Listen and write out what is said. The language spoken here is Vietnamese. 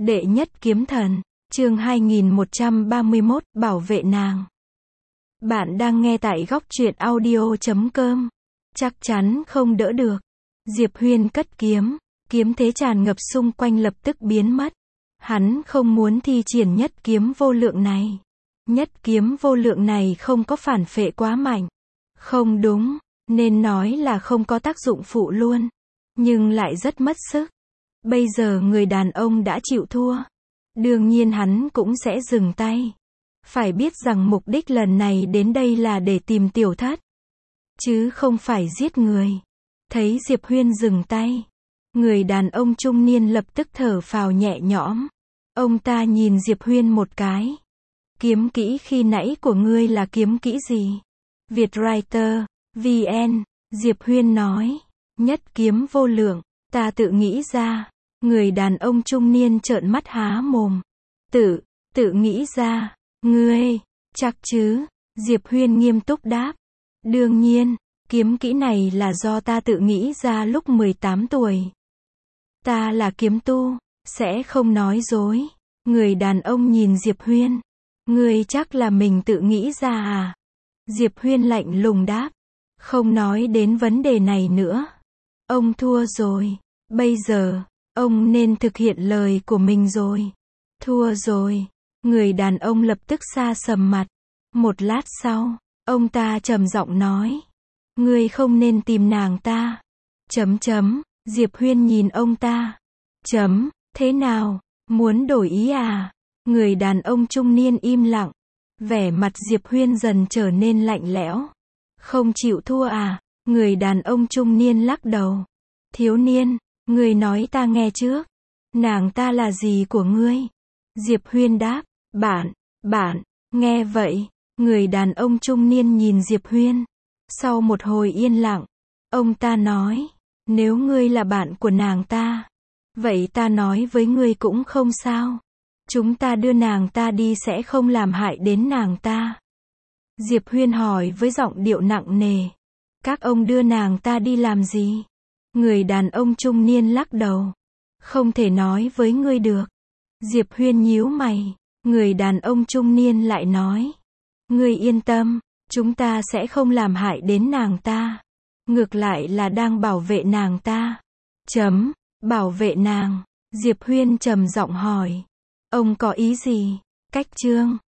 Đệ nhất kiếm thần, chương 2131, bảo vệ nàng. Bạn đang nghe tại góc truyện audio.com. Chắc chắn không đỡ được. Diệp Huyên cất kiếm, kiếm thế tràn ngập xung quanh lập tức biến mất. Hắn không muốn thi triển nhất kiếm vô lượng này. Nhất kiếm vô lượng này không có phản phệ quá mạnh. Không đúng, nên nói là không có tác dụng phụ luôn. Nhưng lại rất mất sức. Bây giờ người đàn ông đã chịu thua. Đương nhiên hắn cũng sẽ dừng tay. Phải biết rằng mục đích lần này đến đây là để tìm tiểu thất. Chứ không phải giết người. Thấy Diệp Huyên dừng tay. Người đàn ông trung niên lập tức thở phào nhẹ nhõm. Ông ta nhìn Diệp Huyên một cái. Kiếm kỹ khi nãy của ngươi là kiếm kỹ gì? Vietwriter, VN, Diệp Huyên nói. Nhất kiếm vô lượng, ta tự nghĩ ra. Người đàn ông trung niên trợn mắt há mồm. Tự nghĩ ra. Ngươi, chắc chứ? Diệp Huyên nghiêm túc đáp. Đương nhiên, kiếm kỹ này là do ta tự nghĩ ra lúc 18 tuổi. Ta là kiếm tu, sẽ không nói dối. Người đàn ông nhìn Diệp Huyên. Ngươi chắc là mình tự nghĩ ra à? Diệp Huyên lạnh lùng đáp. Không nói đến vấn đề này nữa. Ông thua rồi. Bây giờ, ông nên thực hiện lời của mình rồi. Thua rồi. Người đàn ông lập tức sa sầm mặt. Một lát sau, ông ta trầm giọng nói. Ngươi không nên tìm nàng ta. Diệp Huyên nhìn ông ta. Thế nào? Muốn đổi ý à? Người đàn ông trung niên im lặng. Vẻ mặt Diệp Huyên dần trở nên lạnh lẽo. Không chịu thua à? Người đàn ông trung niên lắc đầu. Thiếu niên, ngươi nói ta nghe trước. Nàng ta là gì của ngươi? Diệp Huyên đáp. Bạn, nghe vậy. Người đàn ông trung niên nhìn Diệp Huyên. Sau một hồi yên lặng, ông ta nói. Nếu ngươi là bạn của nàng ta, vậy ta nói với ngươi cũng không sao. Chúng ta đưa nàng ta đi sẽ không làm hại đến nàng ta. Diệp Huyên hỏi với giọng điệu nặng nề. Các ông đưa nàng ta đi làm gì? Người đàn ông trung niên lắc đầu. Không thể nói với ngươi được. Diệp Huyên nhíu mày. Người đàn ông trung niên lại nói. Ngươi yên tâm, chúng ta sẽ không làm hại đến nàng ta. Ngược lại là đang bảo vệ nàng ta. Bảo vệ nàng. Diệp Huyên trầm giọng hỏi. Ông có ý gì? Cách chương